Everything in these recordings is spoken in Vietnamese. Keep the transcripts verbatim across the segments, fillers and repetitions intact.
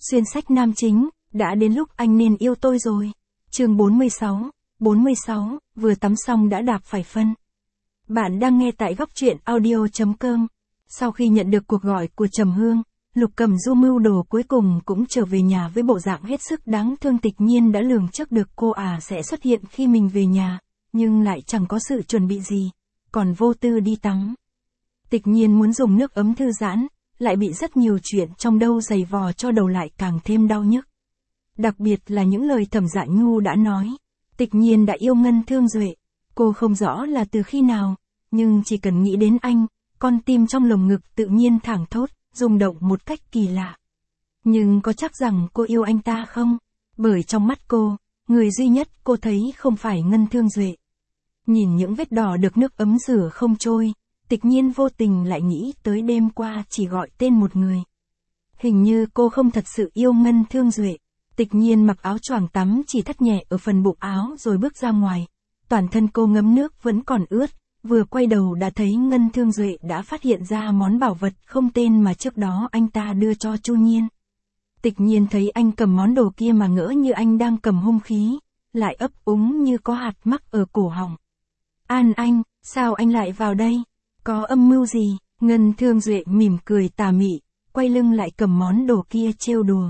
Xuyên sách nam chính, đã đến lúc anh nên yêu tôi rồi. Chương bốn mươi sáu, bốn mươi sáu, vừa tắm xong đã đạp phải phân. Bạn đang nghe tại góc truyện audio chấm com. Sau khi nhận được cuộc gọi của Trầm Hương, Lục Cẩm Du mưu đồ cuối cùng cũng trở về nhà với bộ dạng hết sức đáng thương. Tịch Nhiên đã lường trước được cô à sẽ xuất hiện khi mình về nhà, nhưng lại chẳng có sự chuẩn bị gì, còn vô tư đi tắm. Tịch Nhiên muốn dùng nước ấm thư giãn, lại bị rất nhiều chuyện trong đâu giày vò cho đầu lại càng thêm đau nhức. Đặc biệt là những lời Thẩm Dạ Nhu đã nói. Tịch Nhiên đã yêu Ngân Thương Duệ. Cô không rõ là từ khi nào, nhưng chỉ cần nghĩ đến anh, con tim trong lồng ngực tự nhiên thảng thốt, rung động một cách kỳ lạ. Nhưng có chắc rằng cô yêu anh ta không? Bởi trong mắt cô, người duy nhất cô thấy không phải Ngân Thương Duệ. Nhìn những vết đỏ được nước ấm rửa không trôi, Tịch Nhiên vô tình lại nghĩ tới đêm qua chỉ gọi tên một người. Hình như cô không thật sự yêu Ngân Thương Duệ. Tịch Nhiên mặc áo choàng tắm chỉ thắt nhẹ ở phần bụng áo rồi bước ra ngoài. Toàn thân cô ngấm nước vẫn còn ướt, vừa quay đầu đã thấy Ngân Thương Duệ đã phát hiện ra món bảo vật không tên mà trước đó anh ta đưa cho Chu Nhiên. Tịch Nhiên thấy anh cầm món đồ kia mà ngỡ như anh đang cầm hung khí, lại ấp úng như có hạt mắc ở cổ họng. An anh, sao anh lại vào đây? Có âm mưu gì? Ngân Thương Duệ mỉm cười tà mị, quay lưng lại cầm món đồ kia trêu đùa.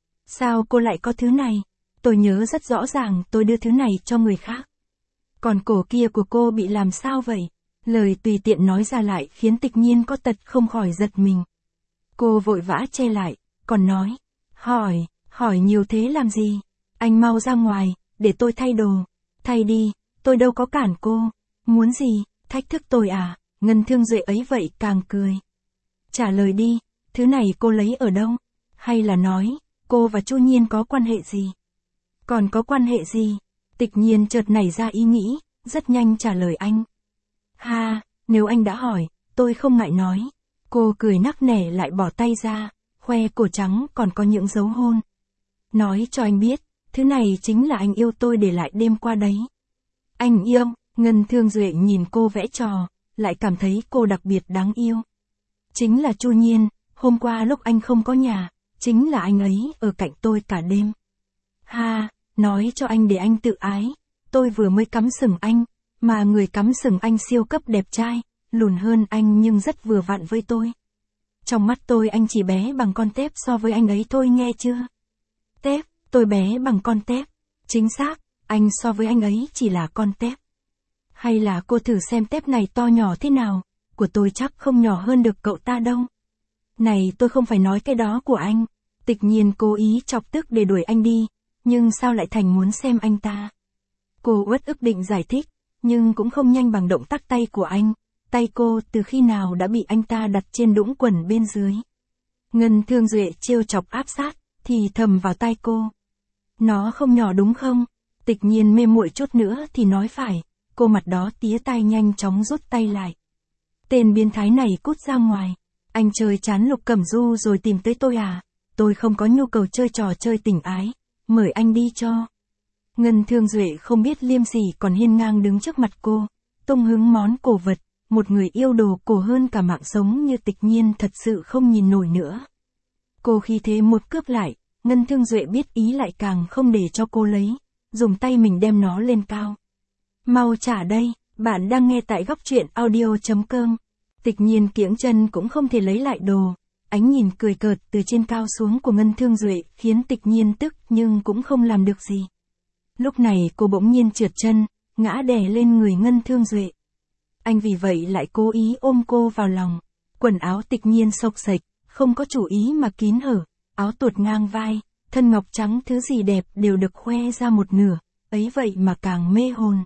Sao cô lại có thứ này? Tôi nhớ rất rõ ràng tôi đưa thứ này cho người khác. Còn cổ kia của cô bị làm sao vậy? Lời tùy tiện nói ra lại khiến Tịch Nhiên có tật không khỏi giật mình. Cô vội vã che lại, còn nói, hỏi, hỏi nhiều thế làm gì? Anh mau ra ngoài, để tôi thay đồ. Thay đi, tôi đâu có cản cô. Muốn gì, thách thức tôi à? Ngân Thương Duệ ấy vậy càng cười. Trả lời đi, thứ này cô lấy ở đâu? Hay là nói, cô và Chu Nhiên có quan hệ gì? Còn có quan hệ gì? Tịch Nhiên chợt nảy ra ý nghĩ, rất nhanh trả lời anh. Ha, nếu anh đã hỏi, tôi không ngại nói. Cô cười nắc nẻ lại bỏ tay ra, khoe cổ trắng còn có những dấu hôn. Nói cho anh biết, thứ này chính là anh yêu tôi để lại đêm qua đấy. Anh yêu? Ngân Thương Duệ nhìn cô vẽ trò, lại cảm thấy cô đặc biệt đáng yêu. Chính là Chu Nhiên, hôm qua lúc anh không có nhà, chính là anh ấy ở cạnh tôi cả đêm. Ha, nói cho anh để anh tự ái, tôi vừa mới cắm sừng anh, mà người cắm sừng anh siêu cấp đẹp trai, lùn hơn anh nhưng rất vừa vặn với tôi. Trong mắt tôi anh chỉ bé bằng con tép so với anh ấy thôi nghe chưa? Tép, tôi bé bằng con tép. Chính xác, anh so với anh ấy chỉ là con tép. Hay là cô thử xem tép này to nhỏ thế nào, của tôi chắc không nhỏ hơn được cậu ta đâu. Này tôi không phải nói cái đó của anh. Tịch Nhiên cố ý chọc tức để đuổi anh đi, nhưng sao lại thành muốn xem anh ta. Cô uất ức định giải thích, nhưng cũng không nhanh bằng động tác tay của anh. Tay cô từ khi nào đã bị anh ta đặt trên đũng quần bên dưới. Ngân Thương Duệ trêu chọc áp sát, thì thầm vào tai cô. Nó không nhỏ đúng không? Tịch Nhiên mê muội chút nữa thì nói phải. Cô mặt đó tía tai nhanh chóng rút tay lại. Tên biến thái này cút ra ngoài. Anh chơi chán Lục Cẩm Du rồi tìm tới tôi à? Tôi không có nhu cầu chơi trò chơi tình ái. Mời anh đi cho. Ngân Thương Duệ không biết liêm sỉ còn hiên ngang đứng trước mặt cô, tung hứng món cổ vật. Một người yêu đồ cổ hơn cả mạng sống như Tịch Nhiên thật sự không nhìn nổi nữa. Cô khi thế một cướp lại, Ngân Thương Duệ biết ý lại càng không để cho cô lấy, dùng tay mình đem nó lên cao. Mau trả đây, bạn đang nghe tại góc truyện audio chấm com. Tịch Nhiên kiễng chân cũng không thể lấy lại đồ, ánh nhìn cười cợt từ trên cao xuống của Ngân Thương Duệ khiến Tịch Nhiên tức nhưng cũng không làm được gì. Lúc này cô bỗng nhiên trượt chân, ngã đè lên người Ngân Thương Duệ. Anh vì vậy lại cố ý ôm cô vào lòng. Quần áo Tịch Nhiên xộc xệch, không có chủ ý mà kín hở, áo tuột ngang vai, thân ngọc trắng thứ gì đẹp đều được khoe ra một nửa, ấy vậy mà càng mê hồn.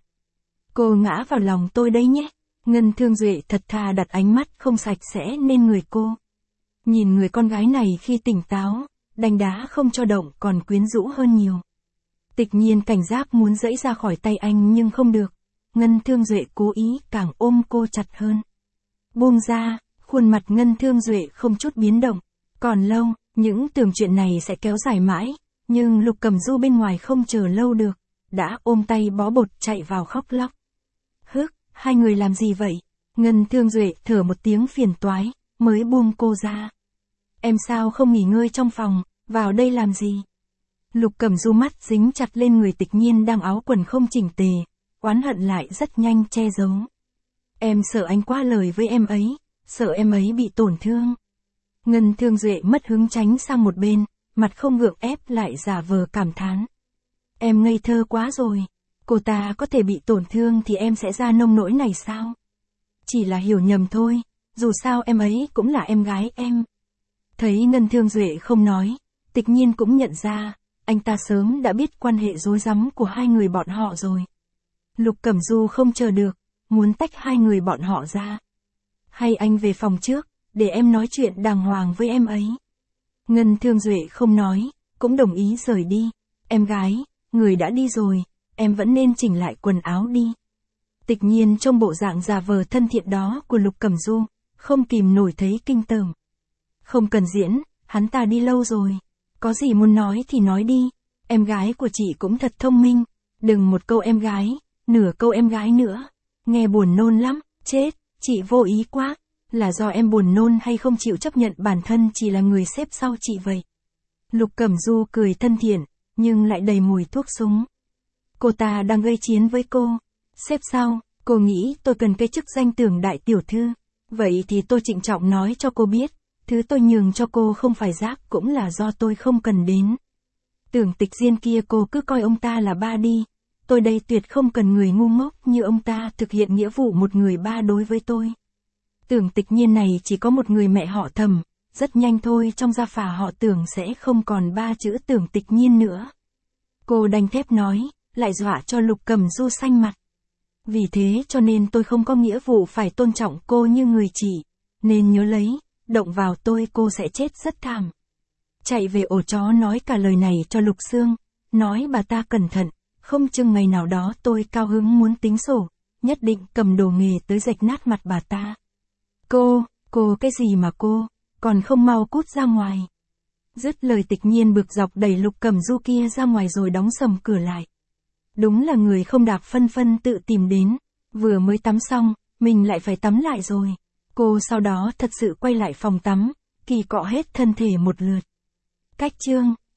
Cô ngã vào lòng tôi đấy nhé. Ngân Thương Duệ thật thà đặt ánh mắt không sạch sẽ lên người cô. Nhìn người con gái này khi tỉnh táo, đánh đá không cho động còn quyến rũ hơn nhiều. Tịch Nhiên cảnh giác muốn giãy ra khỏi tay anh nhưng không được. Ngân Thương Duệ cố ý càng ôm cô chặt hơn. Buông ra, khuôn mặt Ngân Thương Duệ không chút biến động. Còn lâu, những tưởng chuyện này sẽ kéo dài mãi, nhưng Lục Cẩm Du bên ngoài không chờ lâu được, đã ôm tay bó bột chạy vào khóc lóc. Hức, hai người làm gì vậy? Ngân Thương Duệ thở một tiếng phiền toái, mới buông cô ra. Em sao không nghỉ ngơi trong phòng, vào đây làm gì? Lục Cẩm Du mắt dính chặt lên người Tịch Nhiên đang áo quần không chỉnh tề, oán hận lại rất nhanh che giấu. Em sợ anh quá lời với em ấy, sợ em ấy bị tổn thương. Ngân Thương Duệ mất hứng tránh sang một bên, mặt không gượng ép lại giả vờ cảm thán. Em ngây thơ quá rồi, cô ta có thể bị tổn thương thì em sẽ ra nông nỗi này sao? Chỉ là hiểu nhầm thôi, dù sao em ấy cũng là em gái em. Thấy Ngân Thương Duệ không nói, Tịch Nhiên cũng nhận ra, anh ta sớm đã biết quan hệ rối rắm của hai người bọn họ rồi. Lục Cẩm Du không chờ được, muốn tách hai người bọn họ ra. Hay anh về phòng trước, để em nói chuyện đàng hoàng với em ấy. Ngân Thương Duệ không nói, cũng đồng ý rời đi. Em gái, người đã đi rồi, em vẫn nên chỉnh lại quần áo đi. Tịch Nhiên trong bộ dạng già vờ thân thiện đó của Lục Cẩm Du, không kìm nổi thấy kinh tởm. Không cần diễn, hắn ta đi lâu rồi. Có gì muốn nói thì nói đi, em gái của chị cũng thật thông minh. Đừng một câu em gái, nửa câu em gái nữa. Nghe buồn nôn lắm, chết, chị vô ý quá. Là do em buồn nôn hay không chịu chấp nhận bản thân chỉ là người xếp sau chị vậy. Lục Cẩm Du cười thân thiện, nhưng lại đầy mùi thuốc súng. Cô ta đang gây chiến với cô. Xếp sau, cô nghĩ tôi cần cái chức danh tưởng đại tiểu thư. Vậy thì tôi trịnh trọng nói cho cô biết, thứ tôi nhường cho cô không phải rác cũng là do tôi không cần đến. Tưởng Tịch Diên kia cô cứ coi ông ta là ba đi. Tôi đây tuyệt không cần người ngu ngốc như ông ta thực hiện nghĩa vụ một người ba đối với tôi. Tưởng Tịch Nhiên này chỉ có một người mẹ họ Thẩm, rất nhanh thôi trong gia phả họ Tưởng sẽ không còn ba chữ Tưởng Tịch Nhiên nữa. Cô đanh thép nói, lại dọa cho Lục Cẩm Du xanh mặt. Vì thế cho nên tôi không có nghĩa vụ phải tôn trọng cô như người chị, nên nhớ lấy, động vào tôi cô sẽ chết rất thảm. Chạy về ổ chó nói cả lời này cho Lục Sương, nói bà ta cẩn thận, không chừng ngày nào đó tôi cao hứng muốn tính sổ, nhất định cầm đồ nghề tới rạch nát mặt bà ta. Cô, cô cái gì mà cô, còn không mau cút ra ngoài. Dứt lời Tịch Nhiên bực dọc đẩy Lục Cẩm Du kia ra ngoài rồi đóng sầm cửa lại. Đúng là người không đạp phân phân tự tìm đến, vừa mới tắm xong, mình lại phải tắm lại rồi. Cô sau đó thật sự quay lại phòng tắm, kỳ cọ hết thân thể một lượt. Cách chương